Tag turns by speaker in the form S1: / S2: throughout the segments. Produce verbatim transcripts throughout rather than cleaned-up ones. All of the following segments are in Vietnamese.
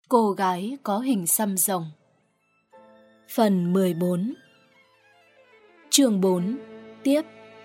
S1: Cô gái có hình xăm rồng. Phần mười bốn. Chương bốn. Tiếp.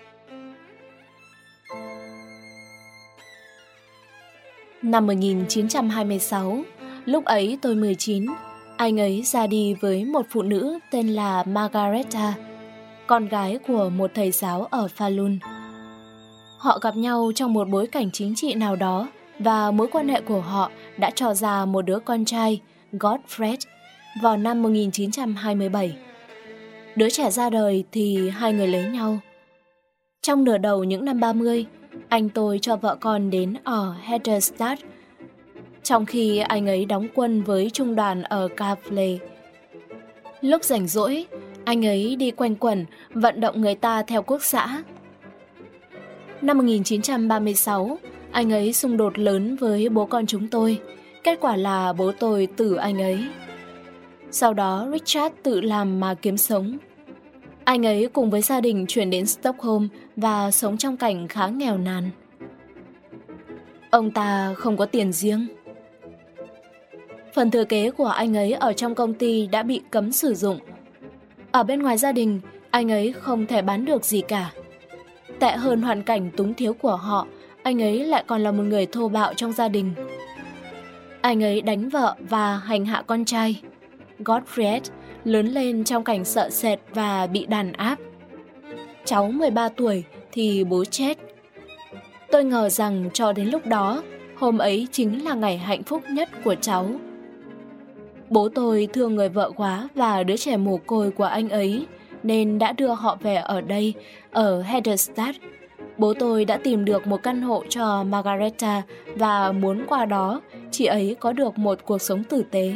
S1: Năm một nghìn chín trăm hai mươi sáu, lúc ấy tôi mười chín, anh ấy ra đi với một phụ nữ tên là Margareta, con gái của một thầy giáo ở Falun. Họ gặp nhau trong một bối cảnh chính trị nào đó, và mối quan hệ của họ đã cho ra một đứa con trai, Godfred, vào năm một nghìn chín trăm hai mươi bảy. Đứa trẻ ra đời thì hai người lấy nhau. Trong nửa đầu những năm ba mươi, anh tôi cho vợ con đến ở Hederstadt, trong khi anh ấy đóng quân với trung đoàn ở Kavle. Lúc rảnh rỗi, anh ấy đi quanh quẩn vận động người ta theo quốc xã. Năm một nghìn chín trăm ba mươi sáu, anh ấy xung đột lớn với bố con chúng tôi. Kết quả là bố tôi tử anh ấy. Sau đó Richard tự làm mà kiếm sống. Anh ấy cùng với gia đình chuyển đến Stockholm và sống trong cảnh khá nghèo nàn. Ông ta không có tiền riêng. Phần thừa kế của anh ấy ở trong công ty đã bị cấm sử dụng. Ở bên ngoài gia đình, anh ấy không thể bán được gì cả. Tệ hơn hoàn cảnh túng thiếu của họ, anh ấy lại còn là một người thô bạo trong gia đình. Anh ấy đánh vợ và hành hạ con trai. Godfred lớn lên trong cảnh sợ sệt và bị đàn áp. Cháu mười ba tuổi thì bố chết. Tôi ngờ rằng cho đến lúc đó, hôm ấy chính là ngày hạnh phúc nhất của cháu. Bố tôi thương người vợ quá và đứa trẻ mồ côi của anh ấy, nên đã đưa họ về ở đây, ở Hederstadt. Bố tôi đã tìm được một căn hộ cho Margareta và muốn qua đó chị ấy có được một cuộc sống tử tế.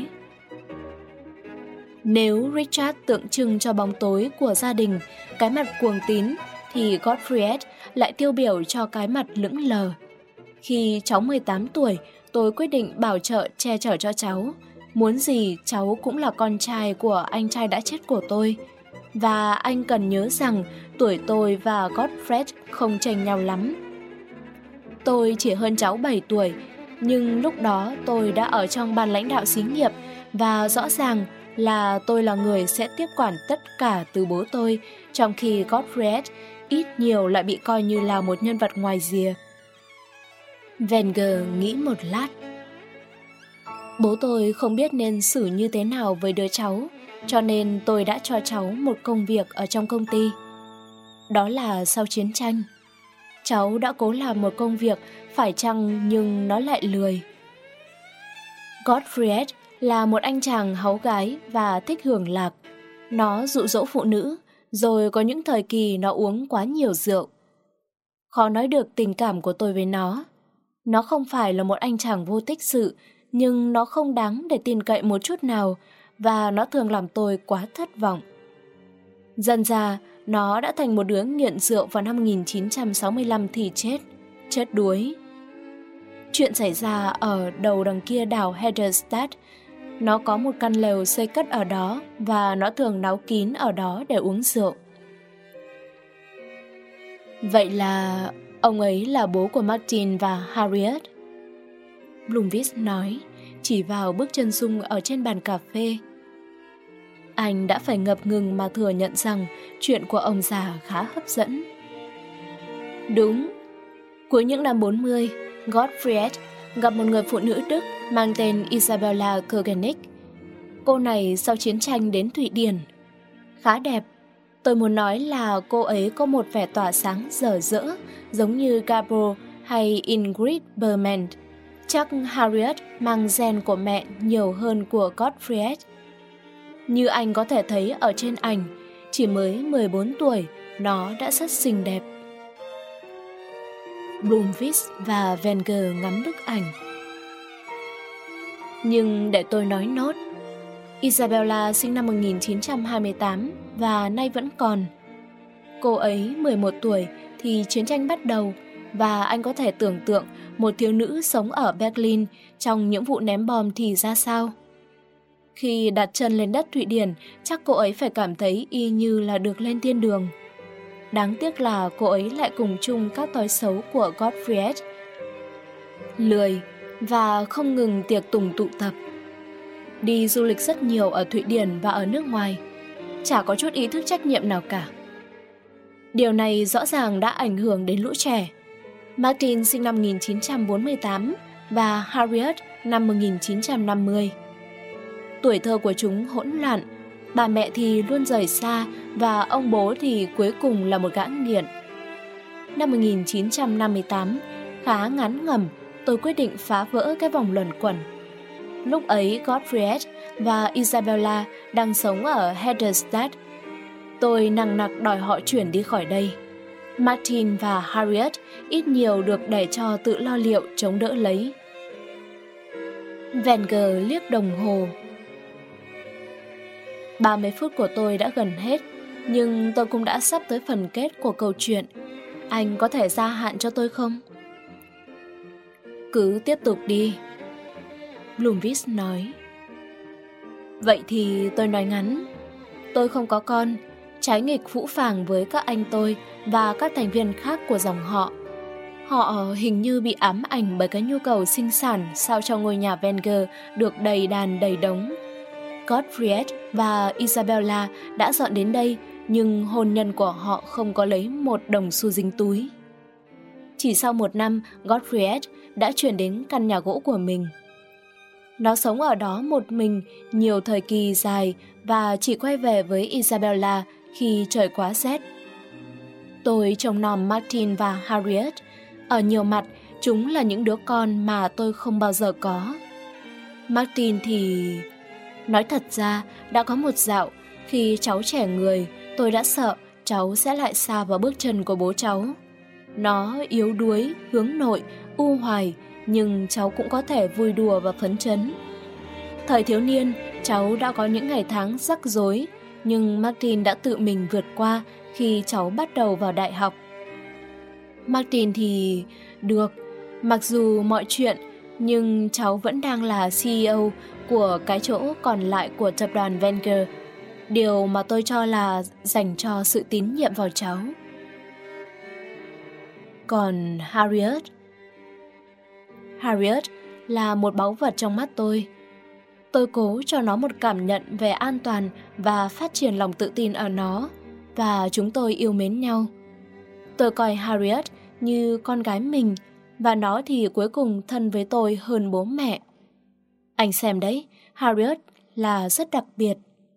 S1: Nếu Richard tượng trưng cho bóng tối của gia đình, cái mặt cuồng tín, thì Godfred lại tiêu biểu cho cái mặt lững lờ. Khi cháu mười tám tuổi, tôi quyết định bảo trợ che chở cho cháu. Muốn gì cháu cũng là con trai của anh trai đã chết của tôi. Và anh cần nhớ rằng tuổi tôi và Godfred không chênh nhau lắm. Tôi chỉ hơn cháu bảy tuổi, nhưng lúc đó tôi đã ở trong ban lãnh đạo xí nghiệp và rõ ràng là tôi là người sẽ tiếp quản tất cả từ bố tôi, trong khi Godfred ít nhiều lại bị coi như là một nhân vật ngoài rìa. Wenger nghĩ một lát. Bố tôi không biết nên xử như thế nào với đứa cháu, cho nên tôi đã cho cháu một công việc ở trong công ty. Đó là sau chiến tranh. Cháu đã cố làm một công việc phải chăng nhưng nó lại lười. Godfred là một anh chàng háu gái và thích hưởng lạc. Nó dụ dỗ phụ nữ, rồi có những thời kỳ nó uống quá nhiều rượu. Khó nói được tình cảm của tôi với nó. Nó không phải là một anh chàng vô tích sự, nhưng nó không đáng để tin cậy một chút nào, và nó thường làm tôi quá thất vọng. Dần ra, nó đã thành một đứa nghiện rượu vào năm một nghìn chín trăm sáu mươi lăm thì chết, chết đuối. Chuyện xảy ra ở đầu đằng kia đảo Hederstadt. Nó có một căn lều xây cất ở đó và nó thường náu kín ở đó để uống rượu. Vậy là ông ấy là bố của Martin và Harriet? Blomqvist nói, chỉ vào bước chân sung ở trên bàn cà phê. Anh đã phải ngập ngừng mà thừa nhận rằng chuyện của ông già khá hấp dẫn. Đúng. Cuối những năm bốn mươi, Godfred gặp một người phụ nữ Đức mang tên Isabella Kogenig. Cô này sau chiến tranh đến Thụy Điển. Khá đẹp. Tôi muốn nói là cô ấy có một vẻ tỏa sáng rỡ rỡ, giống như Gabriel hay Ingrid Bergman. Chắc Harriet mang gen của mẹ nhiều hơn của Godfred. Như anh có thể thấy ở trên ảnh, chỉ mới mười bốn tuổi, nó đã rất xinh đẹp. Blomqvist và Wenger ngắm bức ảnh. Nhưng để tôi nói nốt, Isabella sinh năm một nghìn chín trăm hai mươi tám và nay vẫn còn. Cô ấy mười một tuổi thì chiến tranh bắt đầu, và anh có thể tưởng tượng một thiếu nữ sống ở Berlin trong những vụ ném bom thì ra sao. Khi đặt chân lên đất Thụy Điển, chắc cô ấy phải cảm thấy y như là được lên thiên đường. Đáng tiếc là cô ấy lại cùng chung các thói xấu của Godfred. Lười và không ngừng tiệc tùng tụ tập. đi du lịch rất nhiều ở Thụy Điển và ở nước ngoài, chả có chút ý thức trách nhiệm nào cả. Điều này rõ ràng đã ảnh hưởng đến lũ trẻ. Martin sinh năm một nghìn chín trăm bốn mươi tám và Harriet năm một nghìn chín trăm năm mươi. Tuổi thơ của chúng hỗn loạn, bà mẹ thì luôn rời xa và ông bố thì cuối cùng là một gã nghiện. Năm một nghìn chín trăm năm mươi tám, khá ngắn ngẩm, tôi quyết định phá vỡ cái vòng luẩn quẩn. Lúc ấy Gottfried và Isabella đang sống ở Hederstadt. Tôi nằng nặc đòi họ chuyển đi khỏi đây. Martin và Harriet ít nhiều được để cho tự lo liệu chống đỡ lấy. Wenger liếc đồng hồ. ba mươi phút của tôi đã gần hết, nhưng tôi cũng đã sắp tới phần kết của câu chuyện. Anh có thể gia hạn cho tôi không? Cứ tiếp tục đi, Blomqvist nói. Vậy thì tôi nói ngắn. Tôi không có con, trái nghịch phũ phàng với các anh tôi và các thành viên khác của dòng họ. Họ hình như bị ám ảnh bởi cái nhu cầu sinh sản sao cho ngôi nhà Wenger được đầy đàn đầy đống. Gottfried và Isabella đã dọn đến đây, nhưng hôn nhân của họ không có lấy một đồng xu dính túi. Chỉ sau một năm, Gottfried đã chuyển đến căn nhà gỗ của mình. Nó sống ở đó một mình nhiều thời kỳ dài và chỉ quay về với Isabella khi trời quá rét. Tôi trông nom Martin và Harriet. Ở nhiều mặt, chúng là những đứa con mà tôi không bao giờ có. Martin thì... Nói thật ra, đã có một dạo, khi cháu trẻ người, tôi đã sợ cháu sẽ lại xa vào bước chân của bố cháu. Nó yếu đuối, hướng nội, u hoài, nhưng cháu cũng có thể vui đùa và phấn chấn. Thời thiếu niên, cháu đã có những ngày tháng rắc rối, nhưng Martin đã tự mình vượt qua khi cháu bắt đầu vào đại học. Martin thì... được, mặc dù mọi chuyện, nhưng cháu vẫn đang là xê e ô của cái chỗ còn lại của tập đoàn Wenger, điều mà tôi cho là dành cho sự tín nhiệm vào cháu. Còn Harriet? Harriet là một báu vật trong mắt tôi. Tôi cố cho nó một cảm nhận về an toàn và phát triển lòng tự tin ở nó, và chúng tôi yêu mến nhau. Tôi coi Harriet như con gái mình, và nó thì cuối cùng thân với tôi hơn bố mẹ. Anh xem đấy, Harriet là rất đặc biệt.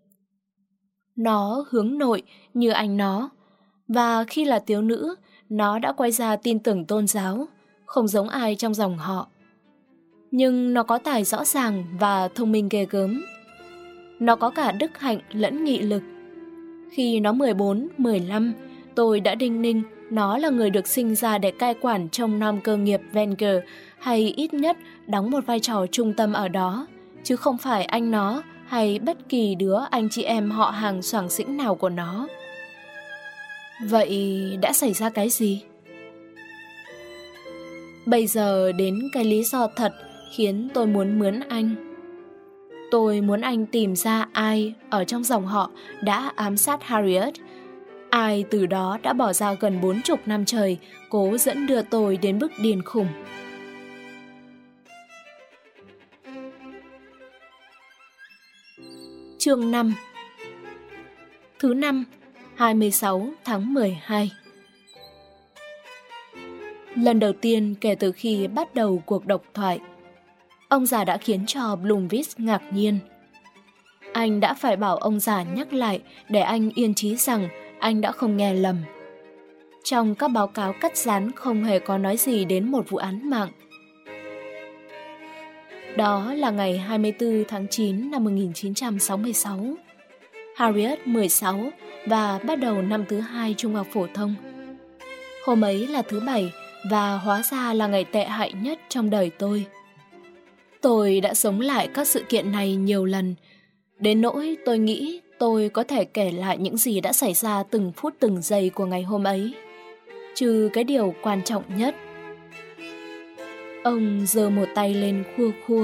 S1: Nó hướng nội như anh nó, và khi là thiếu nữ, nó đã quay ra tin tưởng tôn giáo, không giống ai trong dòng họ. Nhưng nó có tài rõ ràng và thông minh ghê gớm. Nó có cả đức hạnh lẫn nghị lực. Khi nó mười bốn, mười lăm, tôi đã đinh ninh nó là người được sinh ra để cai quản trông nom cơ nghiệp Wenger, hay ít nhất đóng một vai trò trung tâm ở đó, chứ không phải anh nó hay bất kỳ đứa anh chị em họ hàng xoàng xĩnh nào của nó. Vậy đã xảy ra cái gì? Bây giờ đến cái lý do thật khiến tôi muốn mướn anh. Tôi muốn anh tìm ra ai ở trong dòng họ đã ám sát Harriet, ai từ đó đã bỏ ra gần bốn chục năm trời cố dẫn đưa tôi đến bước điên khủng. Chương năm. Thứ năm, hai mươi sáu tháng mười hai. Lần đầu tiên kể từ khi bắt đầu cuộc độc thoại, ông già đã khiến cho Blomqvist ngạc nhiên. Anh đã phải bảo ông già nhắc lại để anh yên chí rằng anh đã không nghe lầm. Trong các báo cáo cắt dán không hề có nói gì đến một vụ án mạng. Đó là ngày hai mươi tư tháng chín năm một nghìn chín trăm sáu mươi sáu. Harriet mười sáu và bắt đầu năm thứ hai trung học phổ thông. Hôm ấy là thứ bảy và hóa ra là ngày tệ hại nhất trong đời tôi. Tôi đã sống lại các sự kiện này nhiều lần, đến nỗi tôi nghĩ tôi có thể kể lại những gì đã xảy ra từng phút từng giây của ngày hôm ấy, trừ cái điều quan trọng nhất. Ông giơ một tay lên khua khua.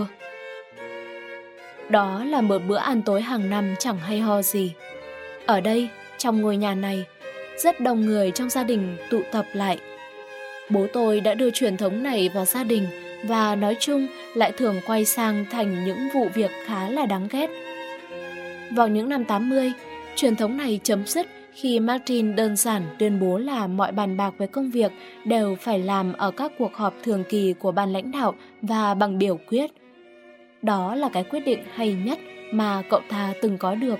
S1: Đó là một bữa ăn tối hàng năm chẳng hay ho gì. Ở đây, trong ngôi nhà này, rất đông người trong gia đình tụ tập lại. Bố tôi đã đưa truyền thống này vào gia đình và nói chung lại thường quay sang thành những vụ việc khá là đáng ghét. Vào những năm tám mươi, truyền thống này chấm dứt khi Martin đơn giản tuyên bố là mọi bàn bạc về công việc đều phải làm ở các cuộc họp thường kỳ của ban lãnh đạo và bằng biểu quyết. Đó là cái quyết định hay nhất mà cậu ta từng có được.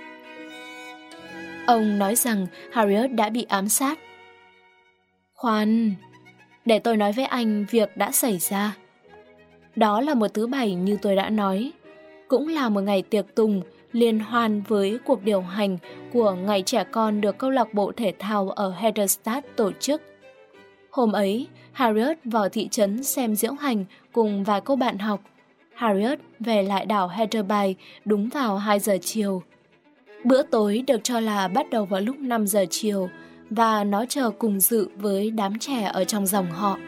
S1: Ông nói rằng Harriet đã bị ám sát. Khoan, để tôi nói với anh việc đã xảy ra. Đó là một thứ bảy như tôi đã nói. Cũng là một ngày tiệc tùng liên hoan với cuộc điều hành của Ngày Trẻ Con được câu lạc bộ thể thao ở Hederstadt tổ chức. Hôm ấy, Harriet vào thị trấn xem diễu hành cùng vài cô bạn học. Harriet về lại đảo Heatherby đúng vào hai giờ chiều. Bữa tối được cho là bắt đầu vào lúc năm giờ chiều và nó chờ cùng dự với đám trẻ ở trong dòng họ.